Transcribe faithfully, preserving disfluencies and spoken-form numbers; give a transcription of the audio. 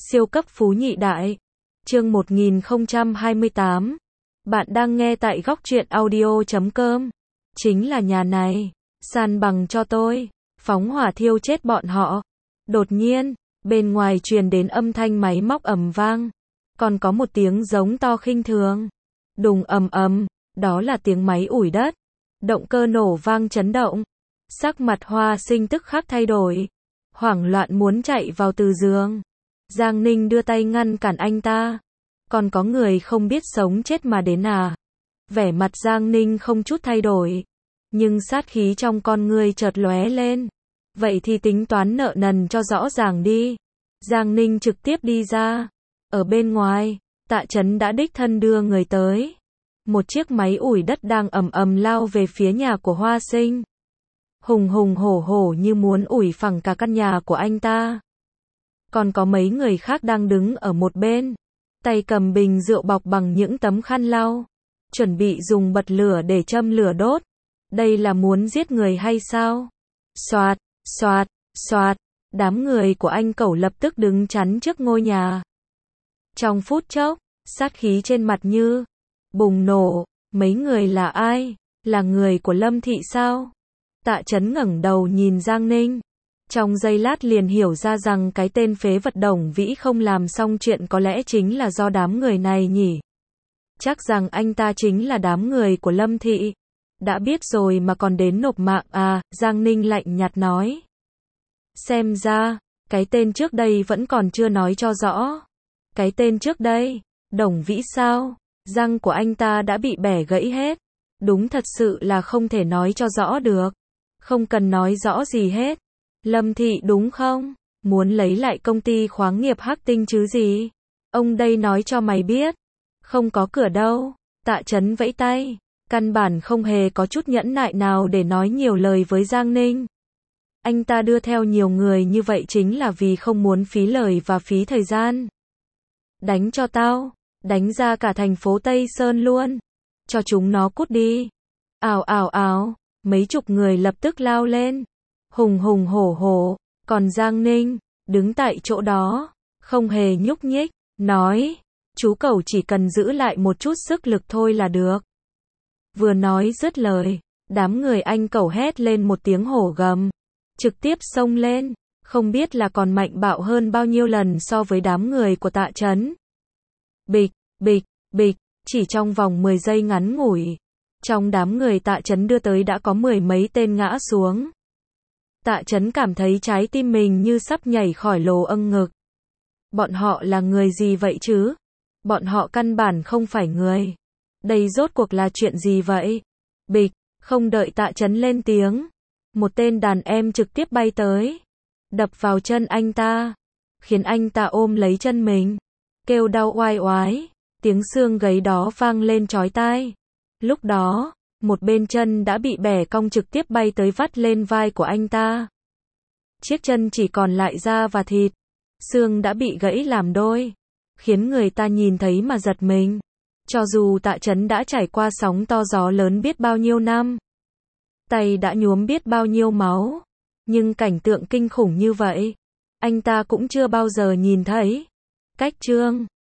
Siêu cấp phú nhị đại. Chương một nghìn không trăm hai mươi tám. Bạn đang nghe tại góc truyện audio chấm com. Chính là nhà này. San bằng cho tôi. Phóng hỏa thiêu chết bọn họ. Đột nhiên, bên ngoài truyền đến âm thanh máy móc ầm vang. Còn có một tiếng giống to khinh thường. Đùng ầm ầm, đó là tiếng máy ủi đất. Động cơ nổ vang chấn động. Sắc mặt Hoa Sinh tức khắc thay đổi. Hoảng loạn muốn chạy vào từ giường. Giang Ninh đưa tay ngăn cản anh ta. Còn có người không biết sống chết mà đến à? Vẻ mặt Giang Ninh không chút thay đổi. Nhưng sát khí trong con ngươi chợt lóe lên. Vậy thì tính toán nợ nần cho rõ ràng đi. Giang Ninh trực tiếp đi ra. Ở bên ngoài, Tạ Chấn đã đích thân đưa người tới. Một chiếc máy ủi đất đang ầm ầm lao về phía nhà của Hoa Sinh. Hùng hùng hổ hổ như muốn ủi phẳng cả căn nhà của anh ta. Còn có mấy người khác đang đứng ở một bên. Tay cầm bình rượu bọc bằng những tấm khăn lau. Chuẩn bị dùng bật lửa để châm lửa đốt. Đây là muốn giết người hay sao? Xoạt, xoạt, xoạt. Đám người của anh Cẩu lập tức đứng chắn trước ngôi nhà. Trong phút chốc, sát khí trên mặt như bùng nổ. Mấy người là ai? Là người của Lâm Thị sao? Tạ Chấn ngẩng đầu nhìn Giang Ninh. Trong giây lát liền hiểu ra rằng cái tên phế vật Đồng Vĩ không làm xong chuyện có lẽ chính là do đám người này nhỉ. Chắc rằng anh ta chính là đám người của Lâm Thị. Đã biết rồi mà còn đến nộp mạng à? Giang Ninh lạnh nhạt nói. Xem ra, cái tên trước đây vẫn còn chưa nói cho rõ. Cái tên trước đây, Đồng Vĩ sao? Răng của anh ta đã bị bẻ gãy hết. Đúng thật sự là không thể nói cho rõ được. Không cần nói rõ gì hết. Lâm Thị đúng không? Muốn lấy lại công ty khoáng nghiệp Hắc Tinh chứ gì? Ông đây nói cho mày biết. Không có cửa đâu. Tạ Chấn vẫy tay. Căn bản không hề có chút nhẫn nại nào để nói nhiều lời với Giang Ninh. Anh ta đưa theo nhiều người như vậy chính là vì không muốn phí lời và phí thời gian. Đánh cho tao. Đánh ra cả thành phố Tây Sơn luôn. Cho chúng nó cút đi. Ào ào ào. Mấy chục người lập tức lao lên. Hùng hùng hổ hổ. Còn Giang Ninh, đứng tại chỗ đó, không hề nhúc nhích, nói. Chú Cẩu chỉ cần giữ lại một chút sức lực thôi là được. Vừa nói dứt lời, đám người anh Cẩu hét lên một tiếng hổ gầm. Trực tiếp xông lên. Không biết là còn mạnh bạo hơn bao nhiêu lần so với đám người của Tạ Chấn. Bịch, bịch, bịch. Chỉ trong vòng mười giây ngắn ngủi. Trong đám người Tạ Chấn đưa tới đã có mười mấy tên ngã xuống. Tạ Chấn cảm thấy trái tim mình như sắp nhảy khỏi lỗ âng ngực. Bọn họ là người gì vậy chứ? Bọn họ căn bản không phải người. Đây rốt cuộc là chuyện gì vậy? Bịch, không đợi Tạ Chấn lên tiếng. Một tên đàn em trực tiếp bay tới. Đập vào chân anh ta. Khiến anh ta ôm lấy chân mình. Kêu đau oai oái. Tiếng xương gáy đó vang lên chói tai. Lúc đó, một bên chân đã bị bẻ cong trực tiếp bay tới vắt lên vai của anh ta. Chiếc chân chỉ còn lại da và thịt. Xương đã bị gãy làm đôi. Khiến người ta nhìn thấy mà giật mình. Cho dù Tạ Chấn đã trải qua sóng to gió lớn biết bao nhiêu năm. Tay đã nhuốm biết bao nhiêu máu. Nhưng cảnh tượng kinh khủng như vậy, anh ta cũng chưa bao giờ nhìn thấy. Cách chương